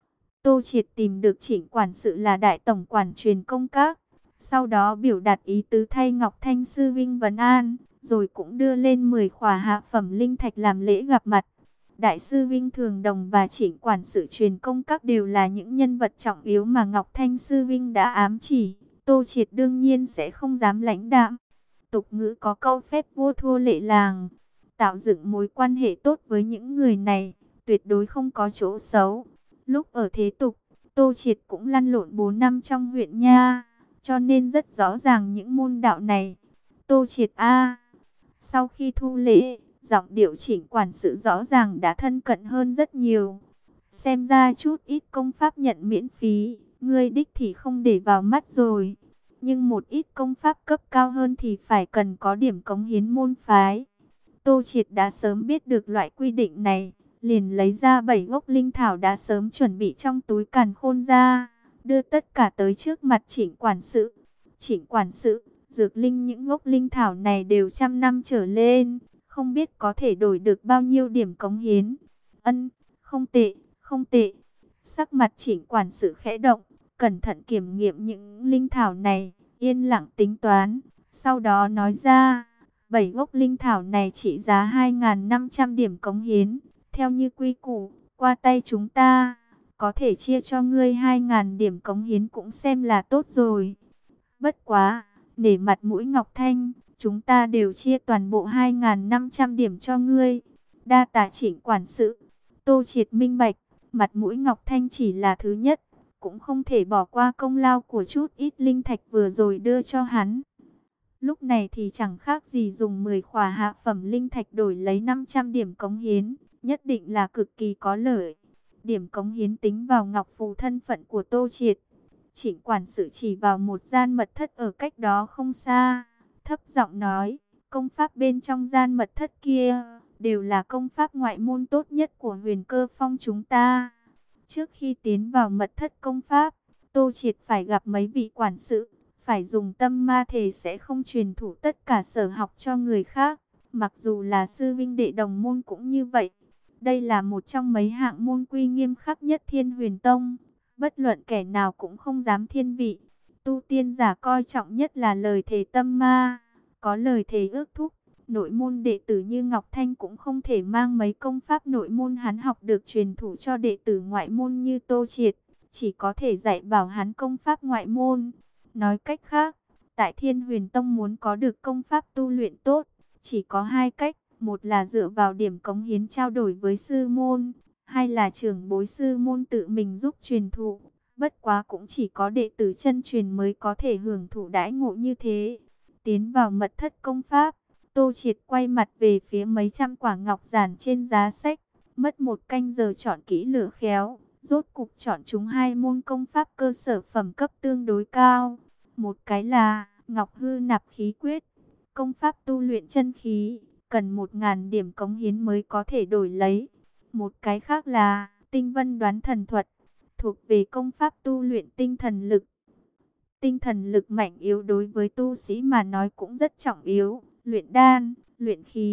Tô Triệt tìm được Trịnh quản sự là đại tổng quản truyền công các, sau đó biểu đạt ý tứ thay Ngọc Thanh sư vinh vấn an, rồi cũng đưa lên mười khỏa hạ phẩm linh thạch làm lễ gặp mặt. Đại sư Vinh Thường Đồng và Trịnh quản sự truyền công các đều là những nhân vật trọng yếu mà Ngọc Thanh sư Vinh đã ám chỉ. Tô Triệt đương nhiên sẽ không dám lãnh đạm. Tục ngữ có câu phép vua thua lệ làng. Tạo dựng mối quan hệ tốt với những người này, tuyệt đối không có chỗ xấu. Lúc ở thế tục, Tô Triệt cũng lăn lộn bốn năm trong huyện nha, cho nên rất rõ ràng những môn đạo này. Tô Triệt A. Sau khi thu lễ, giọng điệu Trịnh quản sự rõ ràng đã thân cận hơn rất nhiều. Xem ra chút ít công pháp nhận miễn phí, ngươi đích thì không để vào mắt rồi. Nhưng một ít công pháp cấp cao hơn thì phải cần có điểm cống hiến môn phái. Tô Triệt đã sớm biết được loại quy định này, liền lấy ra bảy gốc linh thảo đã sớm chuẩn bị trong túi càn khôn ra, đưa tất cả tới trước mặt Trịnh quản sự. Trịnh quản sự, dược linh những gốc linh thảo này đều trăm năm trở lên, không biết có thể đổi được bao nhiêu điểm cống hiến. Ân, không tệ, không tệ. Sắc mặt Trịnh quản sự khẽ động, cẩn thận kiểm nghiệm những linh thảo này, yên lặng tính toán, sau đó nói ra, bảy gốc linh thảo này trị giá hai nghìn năm trăm điểm cống hiến, theo như quy củ, qua tay chúng ta, có thể chia cho ngươi hai nghìn điểm cống hiến cũng xem là tốt rồi. Bất quá, để mặt mũi Ngọc Thanh, chúng ta đều chia toàn bộ hai nghìn năm trăm điểm cho ngươi. Đa tạ Trịnh quản sự. Tô Triệt minh bạch, mặt mũi Ngọc Thanh chỉ là thứ nhất, cũng không thể bỏ qua công lao của chút ít linh thạch vừa rồi đưa cho hắn. Lúc này thì chẳng khác gì dùng mười khỏa hạ phẩm linh thạch đổi lấy năm trăm điểm cống hiến, nhất định là cực kỳ có lợi. Điểm cống hiến tính vào ngọc phù thân phận của Tô Triệt. Trịnh quản sự chỉ vào một gian mật thất ở cách đó không xa, thấp giọng nói, công pháp bên trong gian mật thất kia, đều là công pháp ngoại môn tốt nhất của Huyền Cơ Phong chúng ta. Trước khi tiến vào mật thất công pháp, Tô Triệt phải gặp mấy vị quản sự, phải dùng tâm ma thể sẽ không truyền thụ tất cả sở học cho người khác, mặc dù là sư vinh đệ đồng môn cũng như vậy. Đây là một trong mấy hạng môn quy nghiêm khắc nhất Thiên Huyền Tông, bất luận kẻ nào cũng không dám thiên vị. Tu tiên giả coi trọng nhất là lời thề tâm ma, có lời thề ước thúc. Nội môn đệ tử như Ngọc Thanh cũng không thể mang mấy công pháp nội môn hắn học được truyền thụ cho đệ tử ngoại môn như Tô Triệt, chỉ có thể dạy bảo hắn công pháp ngoại môn. Nói cách khác, tại Thiên Huyền Tông muốn có được công pháp tu luyện tốt, chỉ có hai cách, một là dựa vào điểm cống hiến trao đổi với sư môn, hai là trưởng bối sư môn tự mình giúp truyền thụ. Bất quá cũng chỉ có đệ tử chân truyền mới có thể hưởng thụ đãi ngộ như thế. Tiến vào mật thất công pháp, Tô Triệt quay mặt về phía mấy trăm quả ngọc giản trên giá sách, mất một canh giờ chọn kỹ lửa khéo, rốt cục chọn chúng hai môn công pháp cơ sở phẩm cấp tương đối cao. Một cái là Ngọc Hư Nạp Khí Quyết, công pháp tu luyện chân khí, cần một nghìn điểm cống hiến mới có thể đổi lấy. Một cái khác là Tinh Vân Đoán Thần Thuật, thuộc về công pháp tu luyện tinh thần lực. Tinh thần lực mạnh yếu đối với tu sĩ mà nói cũng rất trọng yếu. Luyện đan, luyện khí,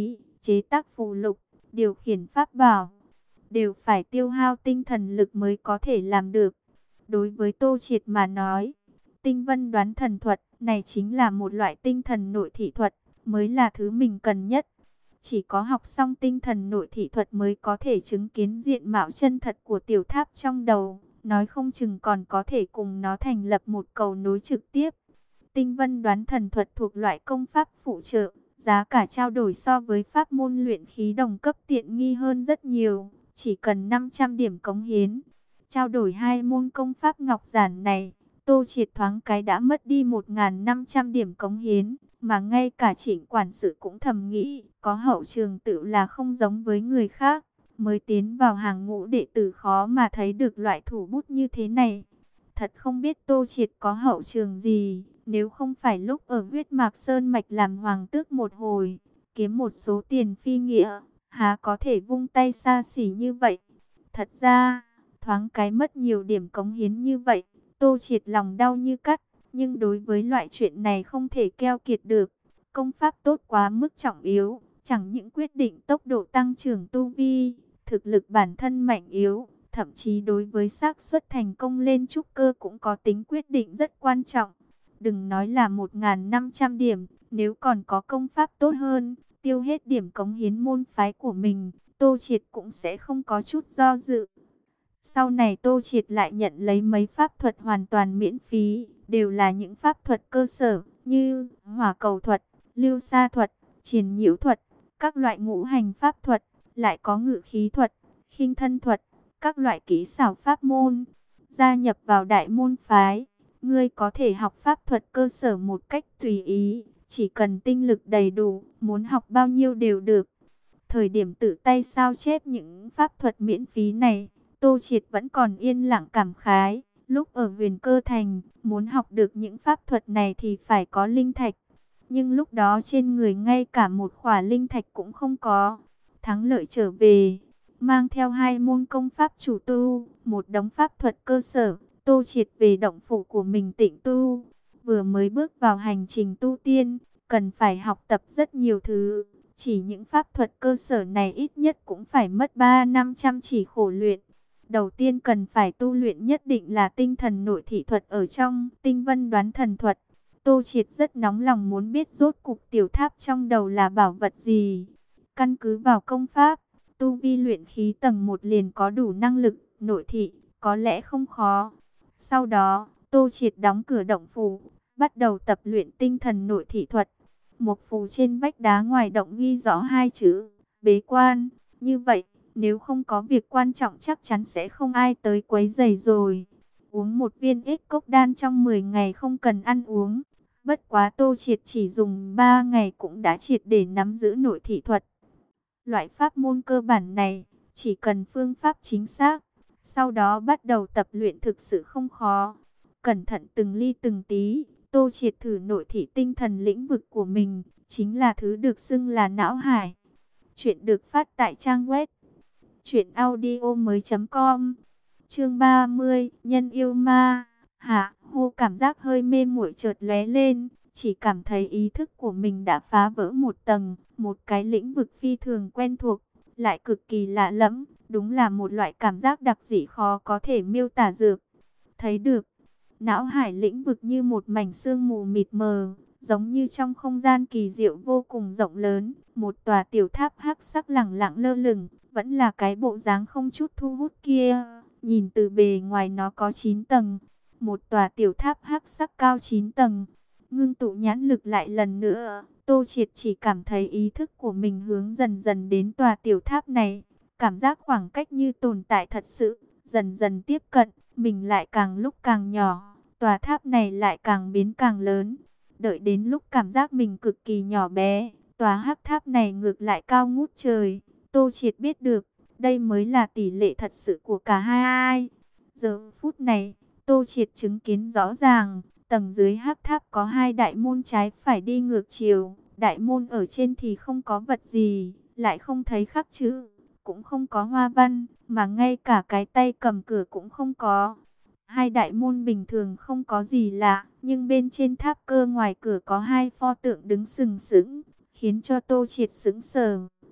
chế tác phù lục, điều khiển pháp bảo, đều phải tiêu hao tinh thần lực mới có thể làm được. Đối với Tô Triệt mà nói, tinh vân đoán thần thuật này chính là một loại tinh thần nội thị thuật, mới là thứ mình cần nhất. Chỉ có học xong tinh thần nội thị thuật mới có thể chứng kiến diện mạo chân thật của tiểu tháp trong đầu, nói không chừng còn có thể cùng nó thành lập một cầu nối trực tiếp. Tinh vân đoán thần thuật thuộc loại công pháp phụ trợ, giá cả trao đổi so với pháp môn luyện khí đồng cấp tiện nghi hơn rất nhiều, chỉ cần năm trăm điểm cống hiến. Trao đổi hai môn công pháp ngọc giản này, Tô Triệt thoáng cái đã mất đi một nghìn năm trăm điểm cống hiến, mà ngay cả Trịnh quản sự cũng thầm nghĩ, có hậu trường tự là không giống với người khác, mới tiến vào hàng ngũ đệ tử khó mà thấy được loại thủ bút như thế này. Thật không biết Tô Triệt có hậu trường gì, nếu không phải lúc ở huyết mạc sơn mạch làm hoàng tước một hồi, kiếm một số tiền phi nghĩa, há có thể vung tay xa xỉ như vậy. Thật ra, thoáng cái mất nhiều điểm cống hiến như vậy, Tô Triệt lòng đau như cắt, nhưng đối với loại chuyện này không thể keo kiệt được. Công pháp tốt quá mức trọng yếu, chẳng những quyết định tốc độ tăng trưởng tu vi, thực lực bản thân mạnh yếu, thậm chí đối với xác suất thành công lên trúc cơ cũng có tính quyết định rất quan trọng. Đừng nói là một nghìn năm trăm điểm, nếu còn có công pháp tốt hơn, tiêu hết điểm cống hiến môn phái của mình, Tô Triệt cũng sẽ không có chút do dự. Sau này Tô Triệt lại nhận lấy mấy pháp thuật hoàn toàn miễn phí, đều là những pháp thuật cơ sở như hỏa cầu thuật, lưu sa thuật, triền nhiễu thuật, các loại ngũ hành pháp thuật, lại có ngự khí thuật, khinh thân thuật, các loại kỹ xảo pháp môn. Gia nhập vào đại môn phái, ngươi có thể học pháp thuật cơ sở một cách tùy ý, chỉ cần tinh lực đầy đủ, muốn học bao nhiêu đều được. Thời điểm tự tay sao chép những pháp thuật miễn phí này, Tô Triệt vẫn còn yên lặng cảm khái. Lúc ở Huyền Cơ Thành, muốn học được những pháp thuật này thì phải có linh thạch. Nhưng lúc đó trên người ngay cả một khỏa linh thạch cũng không có. Thắng lợi trở về, mang theo hai môn công pháp chủ tu, một đống pháp thuật cơ sở, Tô Triệt về động phủ của mình tịnh tu. Vừa mới bước vào hành trình tu tiên, cần phải học tập rất nhiều thứ. Chỉ những pháp thuật cơ sở này ít nhất cũng phải mất ba năm chăm chỉ khổ luyện. Đầu tiên cần phải tu luyện nhất định là tinh thần nội thị thuật ở trong tinh vân đoán thần thuật. Tô Triệt rất nóng lòng muốn biết rốt cục tiểu tháp trong đầu là bảo vật gì. Căn cứ vào công pháp, tu vi luyện khí tầng một liền có đủ năng lực nội thị, có lẽ không khó. Sau đó, Tô Triệt đóng cửa động phủ, bắt đầu tập luyện tinh thần nội thị thuật. Một phù trên vách đá ngoài động ghi rõ hai chữ bế quan. Như vậy, nếu không có việc quan trọng chắc chắn sẽ không ai tới quấy rầy rồi. Uống một viên ích cốc đan trong mười ngày không cần ăn uống. Bất quá Tô Triệt chỉ dùng ba ngày cũng đã triệt để nắm giữ nội thị thuật. Loại pháp môn cơ bản này, chỉ cần phương pháp chính xác, sau đó bắt đầu tập luyện thực sự không khó. Cẩn thận từng ly từng tí, Tô Triệt thử nội thị tinh thần lĩnh vực của mình, chính là thứ được xưng là não hải. Chuyện được phát tại trang web truyện audio mới chấm com. Chương ba mươi, nhân yêu ma. Hạ, hô cảm giác hơi mê muội chợt lóe lên, chỉ cảm thấy ý thức của mình đã phá vỡ một tầng, một cái lĩnh vực phi thường quen thuộc, lại cực kỳ lạ lẫm, đúng là một loại cảm giác đặc dị khó có thể miêu tả được. Thấy được, não hải lĩnh vực như một mảnh sương mù mịt mờ, giống như trong không gian kỳ diệu vô cùng rộng lớn, một tòa tiểu tháp hắc sắc lẳng lặng lơ lửng, vẫn là cái bộ dáng không chút thu hút kia. Nhìn từ bề ngoài nó có chín tầng, một tòa tiểu tháp hắc sắc cao chín tầng. Ngưng tụ nhãn lực lại lần nữa, Tô Triệt chỉ cảm thấy ý thức của mình hướng dần dần đến tòa tiểu tháp này. Cảm giác khoảng cách như tồn tại thật sự, dần dần tiếp cận, mình lại càng lúc càng nhỏ, tòa tháp này lại càng biến càng lớn. Đợi đến lúc cảm giác mình cực kỳ nhỏ bé, tòa hắc tháp này ngược lại cao ngút trời. Tô Triệt biết được, đây mới là tỷ lệ thật sự của cả hai. Giờ phút này, Tô Triệt chứng kiến rõ ràng, tầng dưới hắc tháp có hai đại môn trái phải đi ngược chiều. Đại môn ở trên thì không có vật gì, lại không thấy khắc chữ, cũng không có hoa văn, mà ngay cả cái tay cầm cửa cũng không có. Hai đại môn bình thường không có gì lạ, nhưng bên trên tháp cơ ngoài cửa có hai pho tượng đứng sừng sững, khiến cho Tô Triệt sững sờ.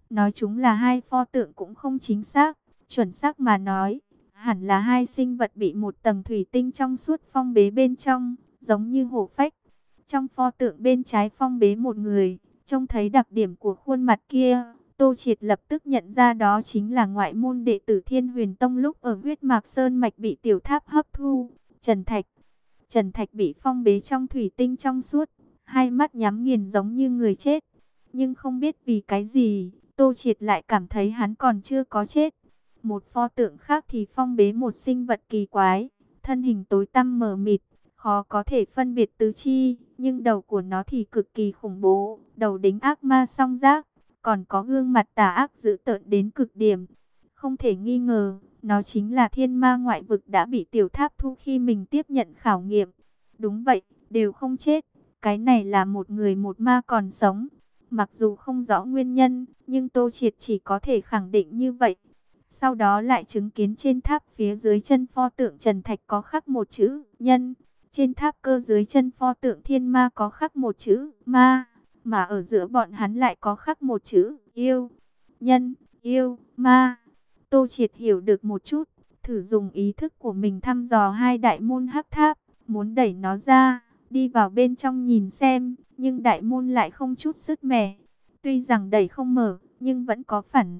Nói chúng là hai pho tượng cũng không chính xác, chuẩn xác mà nói, hẳn là hai sinh vật bị một tầng thủy tinh trong suốt phong bế bên trong, giống như hổ phách. Trong pho tượng bên trái phong bế một người, trông thấy đặc điểm của khuôn mặt kia, Tô Triệt lập tức nhận ra đó chính là ngoại môn đệ tử Thiên Huyền Tông lúc ở huyết mạc sơn mạch bị tiểu tháp hấp thu, Trần Thạch. Trần Thạch bị phong bế trong thủy tinh trong suốt, hai mắt nhắm nghiền giống như người chết. Nhưng không biết vì cái gì, Tô Triệt lại cảm thấy hắn còn chưa có chết. Một pho tượng khác thì phong bế một sinh vật kỳ quái, thân hình tối tăm mờ mịt, khó có thể phân biệt tứ chi, nhưng đầu của nó thì cực kỳ khủng bố, đầu đính ác ma song giác, còn có gương mặt tà ác dữ tợn đến cực điểm. Không thể nghi ngờ, nó chính là thiên ma ngoại vực đã bị tiểu tháp thu khi mình tiếp nhận khảo nghiệm. Đúng vậy, đều không chết, cái này là một người một ma còn sống. Mặc dù không rõ nguyên nhân, nhưng Tô Triệt chỉ có thể khẳng định như vậy. Sau đó lại chứng kiến trên tháp phía dưới chân pho tượng Trần Thạch có khắc một chữ nhân. Trên tháp cơ dưới chân pho tượng thiên ma có khắc một chữ ma. Mà ở giữa bọn hắn lại có khắc một chữ yêu. Nhân, yêu, ma. Tô Triệt hiểu được một chút, thử dùng ý thức của mình thăm dò hai đại môn hắc tháp, muốn đẩy nó ra, đi vào bên trong nhìn xem, nhưng đại môn lại không chút sứt mẻ. Tuy rằng đẩy không mở, nhưng vẫn có phản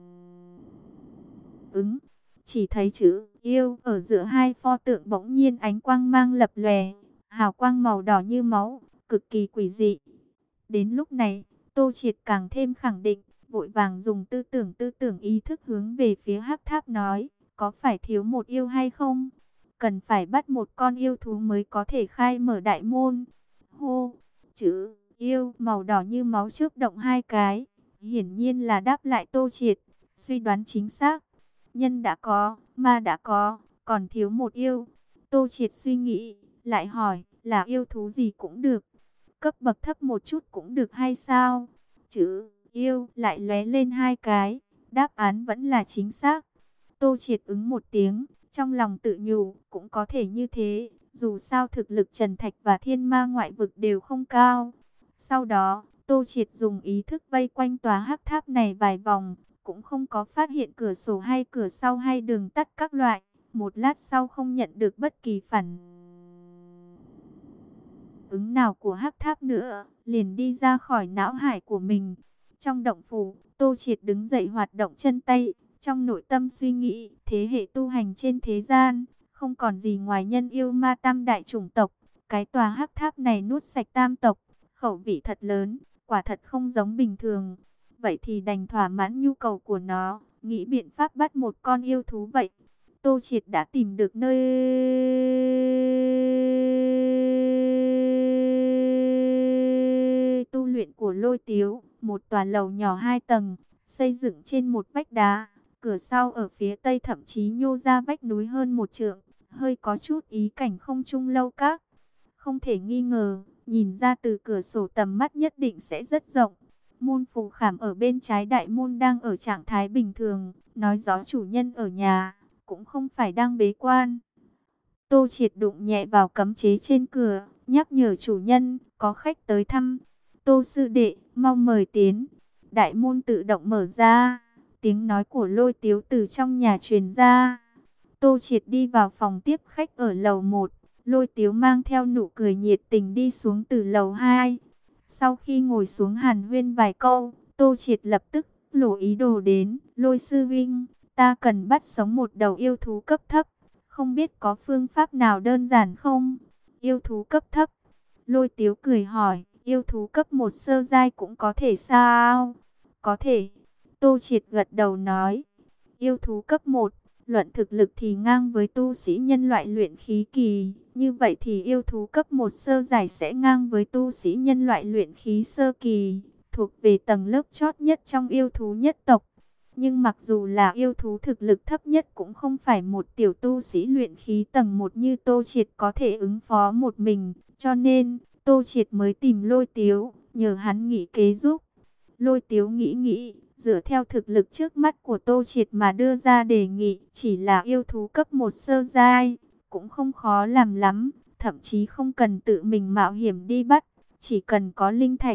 ứng. Chỉ thấy chữ yêu ở giữa hai pho tượng bỗng nhiên ánh quang mang lập lòe, hào quang màu đỏ như máu, cực kỳ quỷ dị. Đến lúc này, Tô Triệt càng thêm khẳng định, vội vàng dùng tư tưởng tư tưởng ý thức hướng về phía hắc tháp nói, có phải thiếu một yêu hay không? Cần phải bắt một con yêu thú mới có thể khai mở đại môn. Hô, chữ yêu màu đỏ như máu chớp động hai cái, hiển nhiên là đáp lại Tô Triệt, suy đoán chính xác. Nhân đã có, ma đã có, còn thiếu một yêu. Tô Triệt suy nghĩ, lại hỏi, là yêu thú gì cũng được, cấp bậc thấp một chút cũng được hay sao? Chữ yêu lại lóe lên hai cái, đáp án vẫn là chính xác. Tô Triệt ứng một tiếng, trong lòng tự nhủ, cũng có thể như thế, dù sao thực lực Trần Thạch và thiên ma ngoại vực đều không cao. Sau đó, Tô Triệt dùng ý thức vây quanh tòa hắc tháp này vài vòng, cũng không có phát hiện cửa sổ hay cửa sau hay đường tắt các loại. Một lát sau không nhận được bất kỳ phản ứng nào của hắc tháp nữa, liền đi ra khỏi não hải của mình. Trong động phủ, Tô Triệt đứng dậy hoạt động chân tay, trong nội tâm suy nghĩ, thế hệ tu hành trên thế gian, không còn gì ngoài nhân yêu ma tam đại chủng tộc. Cái tòa hắc tháp này nuốt sạch tam tộc, khẩu vị thật lớn, quả thật không giống bình thường. Vậy thì đành thỏa mãn nhu cầu của nó, nghĩ biện pháp bắt một con yêu thú vậy. Tô Triệt đã tìm được nơi tu luyện của Lôi Tiếu, một tòa lầu nhỏ hai tầng, xây dựng trên một vách đá, cửa sau ở phía tây thậm chí nhô ra vách núi hơn một trượng, hơi có chút ý cảnh không trung lâu các. Không thể nghi ngờ, nhìn ra từ cửa sổ tầm mắt nhất định sẽ rất rộng. Môn phù khảm ở bên trái đại môn đang ở trạng thái bình thường, nói rõ chủ nhân ở nhà, cũng không phải đang bế quan. Tô Triệt đụng nhẹ vào cấm chế trên cửa, nhắc nhở chủ nhân, có khách tới thăm. Tô sư đệ, mau mời tiến. Đại môn tự động mở ra, tiếng nói của Lôi Tiếu từ trong nhà truyền ra. Tô Triệt đi vào phòng tiếp khách ở lầu một, Lôi Tiếu mang theo nụ cười nhiệt tình đi xuống từ lầu hai. Sau khi ngồi xuống hàn huyên vài câu, Tô Triệt lập tức lộ ý đồ đến. Lôi sư vinh, ta cần bắt sống một đầu yêu thú cấp thấp, không biết có phương pháp nào đơn giản không? Yêu thú cấp thấp? Lôi Tiếu cười hỏi, yêu thú cấp một sơ giai cũng có thể sao? Có thể. Tô Triệt gật đầu nói, yêu thú cấp một, luận thực lực thì ngang với tu sĩ nhân loại luyện khí kỳ. Như vậy thì yêu thú cấp một sơ giai sẽ ngang với tu sĩ nhân loại luyện khí sơ kỳ, thuộc về tầng lớp chót nhất trong yêu thú nhất tộc. Nhưng mặc dù là yêu thú thực lực thấp nhất cũng không phải một tiểu tu sĩ luyện khí tầng một như Tô Triệt có thể ứng phó một mình. Cho nên, Tô Triệt mới tìm Lôi Tiếu, nhờ hắn nghĩ kế giúp. Lôi Tiếu nghĩ nghĩ, dựa theo thực lực trước mắt của Tô Triệt mà đưa ra đề nghị, chỉ là yêu thú cấp một sơ giai, cũng không khó làm lắm, thậm chí không cần tự mình mạo hiểm đi bắt, chỉ cần có linh thạch,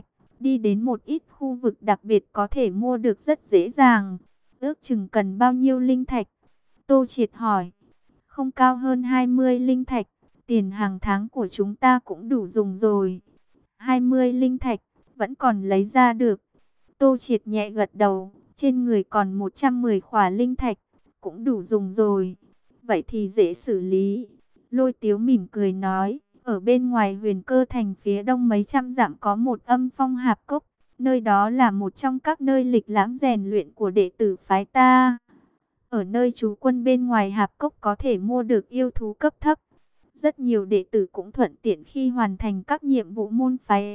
đi đến một ít khu vực đặc biệt có thể mua được rất dễ dàng. Ước chừng cần bao nhiêu linh thạch? Tô Triệt hỏi. Không cao hơn hai mươi linh thạch, tiền hàng tháng của chúng ta cũng đủ dùng rồi. hai mươi linh thạch, vẫn còn lấy ra được. Tô Triệt nhẹ gật đầu, trên người còn một trăm mười khỏa linh thạch, cũng đủ dùng rồi. Vậy thì dễ xử lý. Lôi Tiếu mỉm cười nói, ở bên ngoài Huyền Cơ Thành phía đông mấy trăm dặm có một Âm Phong Hạp Cốc. Nơi đó là một trong các nơi lịch lãm rèn luyện của đệ tử phái ta. Ở nơi trú quân bên ngoài Hạp Cốc có thể mua được yêu thú cấp thấp. Rất nhiều đệ tử cũng thuận tiện khi hoàn thành các nhiệm vụ môn phái.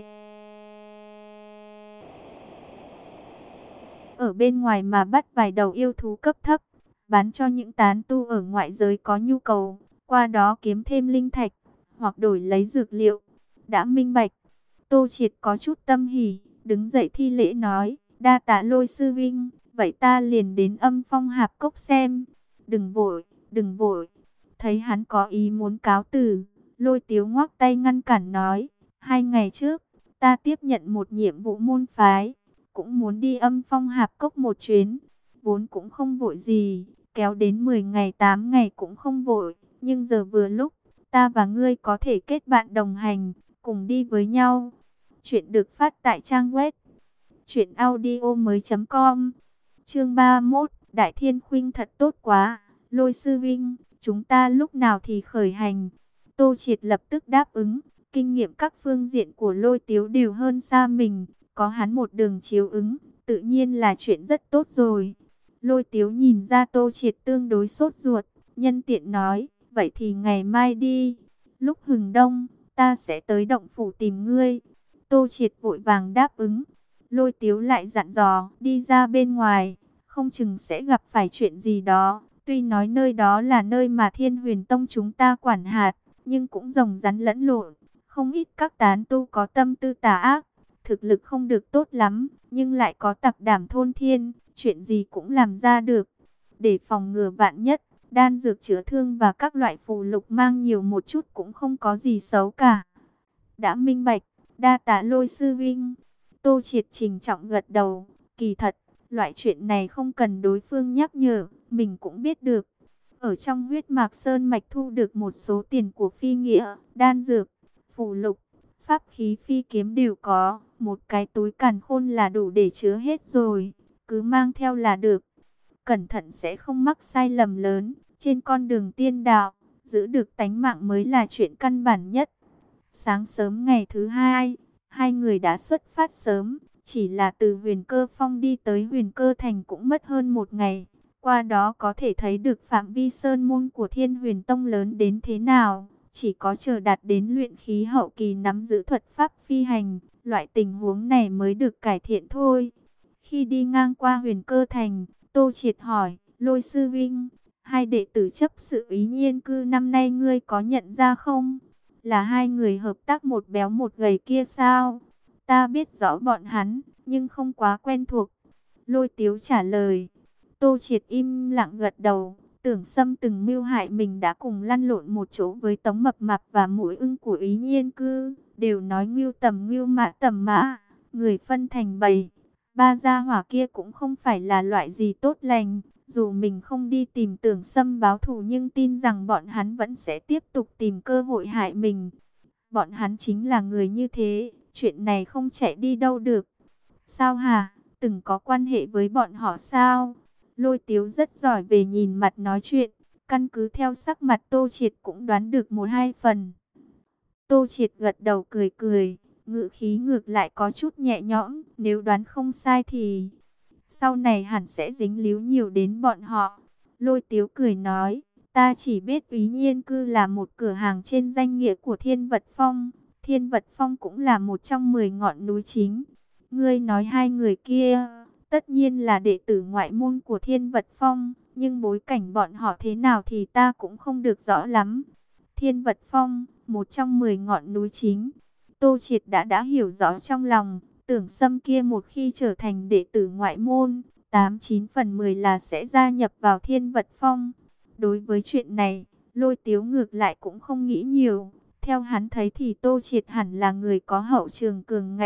Ở bên ngoài mà bắt vài đầu yêu thú cấp thấp, bán cho những tán tu ở ngoại giới có nhu cầu, qua đó kiếm thêm linh thạch, hoặc đổi lấy dược liệu. Đã minh bạch. Tô Triệt có chút tâm hỉ, đứng dậy thi lễ nói, đa tạ Lôi sư vinh, vậy ta liền đến Âm Phong Hạp Cốc xem. Đừng vội, đừng vội. Thấy hắn có ý muốn cáo từ, Lôi Tiếu ngoắc tay ngăn cản nói, hai ngày trước, ta tiếp nhận một nhiệm vụ môn phái, cũng muốn đi Âm Phong Hạp Cốc một chuyến, vốn cũng không vội gì, kéo đến mười ngày tám ngày cũng không vội, nhưng giờ vừa lúc, ta và ngươi có thể kết bạn đồng hành, cùng đi với nhau. Chuyện được phát tại trang web truyện audio mới chấm com. Chương ba mươi mốt, Đại Thiên Khuynh thật tốt quá. Lôi sư vinh, chúng ta lúc nào thì khởi hành? Tô Triệt lập tức đáp ứng, kinh nghiệm các phương diện của Lôi Tiếu đều hơn xa mình, có hắn một đường chiếu ứng, tự nhiên là chuyện rất tốt rồi. Lôi Tiếu nhìn ra Tô Triệt tương đối sốt ruột, nhân tiện nói, vậy thì ngày mai đi. Lúc hừng đông, ta sẽ tới động phủ tìm ngươi. Tô Triệt vội vàng đáp ứng. Lôi Tiếu lại dặn dò, đi ra bên ngoài, không chừng sẽ gặp phải chuyện gì đó. Tuy nói nơi đó là nơi mà Thiên Huyền Tông chúng ta quản hạt, nhưng cũng rồng rắn lẫn lộn. Không ít các tán tu có tâm tư tà ác, thực lực không được tốt lắm, nhưng lại có tặc đảm thôn thiên, chuyện gì cũng làm ra được. Để phòng ngừa vạn nhất, đan dược chữa thương và các loại phù lục mang nhiều một chút cũng không có gì xấu cả. Đã minh bạch, đa tạ Lôi sư vinh. Tô Triệt trình trọng gật đầu, kỳ thật, loại chuyện này không cần đối phương nhắc nhở, mình cũng biết được. Ở trong huyết mạc sơn mạch thu được một số tiền của phi nghĩa, đan dược, phù lục, pháp khí phi kiếm đều có, một cái túi càn khôn là đủ để chứa hết rồi, cứ mang theo là được. Cẩn thận sẽ không mắc sai lầm lớn, trên con đường tiên đạo, giữ được tánh mạng mới là chuyện căn bản nhất. Sáng sớm ngày thứ hai, hai người đã xuất phát sớm, chỉ là từ Huyền Cơ Phong đi tới Huyền Cơ Thành cũng mất hơn một ngày. Qua đó có thể thấy được phạm vi sơn môn của Thiên Huyền Tông lớn đến thế nào. Chỉ có chờ đạt đến luyện khí hậu kỳ nắm giữ thuật pháp phi hành, loại tình huống này mới được cải thiện thôi. Khi đi ngang qua Huyền Cơ Thành, Tô Triệt hỏi, Lôi sư vinh, hai đệ tử chấp sự Ý Nhiên Cư năm nay ngươi có nhận ra không? Là hai người hợp tác một béo một gầy kia sao? Ta biết rõ bọn hắn, nhưng không quá quen thuộc. Lôi Tiếu trả lời. Tô Triệt im lặng gật đầu. Tưởng Sâm từng mưu hại mình đã cùng lăn lộn một chỗ với Tống Mập Mạp và Mũi Ưng của Ý Nhiên Cư. Đều nói ngưu tầm ngưu mã tầm mã, người phân thành bầy. Ba gia hỏa kia cũng không phải là loại gì tốt lành. Dù mình không đi tìm Tưởng Sâm báo thù nhưng tin rằng bọn hắn vẫn sẽ tiếp tục tìm cơ hội hại mình. Bọn hắn chính là người như thế, chuyện này không chạy đi đâu được. Sao hả? Từng có quan hệ với bọn họ sao? Lôi Tiếu rất giỏi về nhìn mặt nói chuyện, căn cứ theo sắc mặt Tô Triệt cũng đoán được một hai phần. Tô Triệt gật đầu cười cười, ngữ khí ngược lại có chút nhẹ nhõm, nếu đoán không sai thì sau này hẳn sẽ dính líu nhiều đến bọn họ. Lôi Tiếu cười nói, ta chỉ biết Úy Nhiên Cư là một cửa hàng trên danh nghĩa của Thiên Vật Phong. Thiên Vật Phong cũng là một trong mười ngọn núi chính. Ngươi nói hai người kia, tất nhiên là đệ tử ngoại môn của Thiên Vật Phong, nhưng bối cảnh bọn họ thế nào thì ta cũng không được rõ lắm. Thiên Vật Phong, một trong mười ngọn núi chính. Tô Triệt đã đã hiểu rõ trong lòng. Tưởng Sâm kia một khi trở thành đệ tử ngoại môn, tám chín phần mười là sẽ gia nhập vào Thiên Vật Phong. Đối với chuyện này, Lôi Tiếu ngược lại cũng không nghĩ nhiều. Theo hắn thấy thì Tô Triệt hẳn là người có hậu trường cường ngạnh,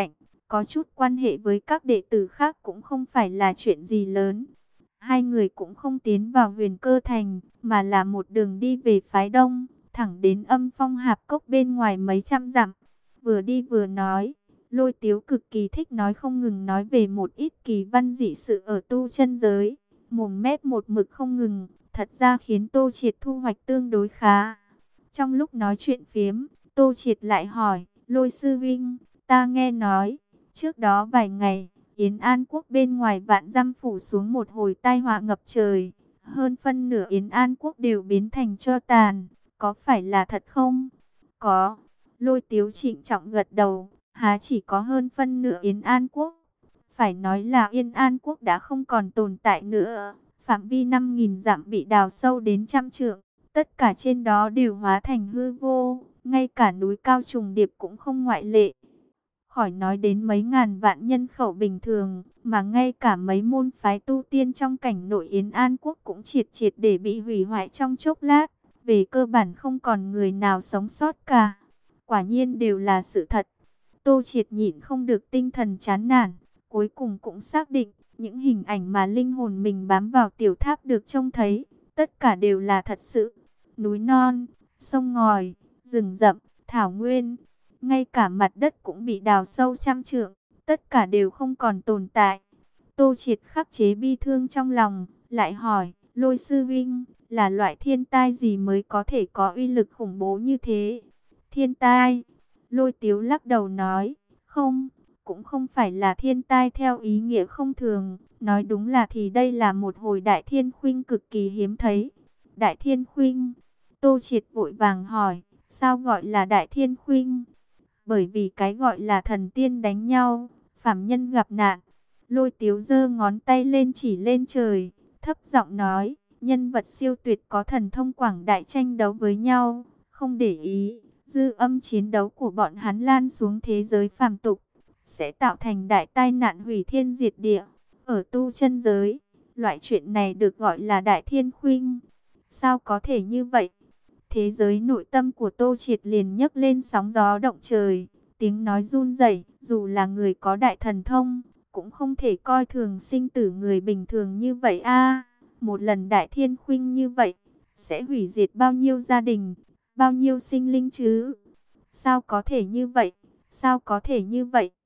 có chút quan hệ với các đệ tử khác cũng không phải là chuyện gì lớn. Hai người cũng không tiến vào Huyền Cơ Thành, mà là một đường đi về phái đông, thẳng đến Âm Phong Hạp Cốc bên ngoài mấy trăm dặm. Vừa đi vừa nói, Lôi Tiếu cực kỳ thích nói, không ngừng nói về một ít kỳ văn dị sự ở tu chân giới, mồm mép một mực không ngừng, thật ra khiến Tô Triệt thu hoạch tương đối khá. Trong lúc nói chuyện phiếm, Tô Triệt lại hỏi, Lôi sư vinh, ta nghe nói, trước đó vài ngày, Yến An Quốc bên ngoài vạn dăm phủ xuống một hồi tai họa ngập trời, hơn phân nửa Yến An Quốc đều biến thành tro tàn, có phải là thật không? Có. Lôi Tiếu trịnh trọng gật đầu, há chỉ có hơn phân nửa Yến An Quốc. Phải nói là Yên An Quốc đã không còn tồn tại nữa, phạm vi năm nghìn dặm bị đào sâu đến trăm trượng, tất cả trên đó đều hóa thành hư vô, ngay cả núi cao trùng điệp cũng không ngoại lệ. Khỏi nói đến mấy ngàn vạn nhân khẩu bình thường, mà ngay cả mấy môn phái tu tiên trong cảnh nội Yến An Quốc cũng triệt triệt để bị hủy hoại trong chốc lát. Về cơ bản không còn người nào sống sót cả. Quả nhiên đều là sự thật. Tô Triệt nhịn không được tinh thần chán nản. Cuối cùng cũng xác định, những hình ảnh mà linh hồn mình bám vào tiểu tháp được trông thấy, tất cả đều là thật sự. Núi non, sông ngòi, rừng rậm, thảo nguyên, ngay cả mặt đất cũng bị đào sâu trăm trượng, tất cả đều không còn tồn tại. Tô Triệt khắc chế bi thương trong lòng, lại hỏi, Lôi sư vinh, là loại thiên tai gì mới có thể có uy lực khủng bố như thế? Thiên tai? Lôi Tiếu lắc đầu nói, không, cũng không phải là thiên tai theo ý nghĩa không thường, nói đúng là thì đây là một hồi đại thiên khuynh cực kỳ hiếm thấy. Đại thiên khuynh? Tô Triệt vội vàng hỏi, sao gọi là đại thiên khuynh? Bởi vì cái gọi là thần tiên đánh nhau, phàm nhân gặp nạn. Lôi Tiếu giơ ngón tay lên chỉ lên trời, thấp giọng nói, nhân vật siêu tuyệt có thần thông quảng đại tranh đấu với nhau, không để ý, dư âm chiến đấu của bọn hắn lan xuống thế giới phàm tục, sẽ tạo thành đại tai nạn hủy thiên diệt địa. Ở tu chân giới, loại chuyện này được gọi là đại thiên khuynh. Sao có thể như vậy? Thế giới nội tâm của Tô Triệt liền nhấc lên sóng gió động trời, tiếng nói run rẩy, dù là người có đại thần thông, cũng không thể coi thường sinh tử người bình thường như vậy a. Một lần đại thiên khuynh như vậy, sẽ hủy diệt bao nhiêu gia đình, bao nhiêu sinh linh chứ? Sao có thể như vậy? Sao có thể như vậy?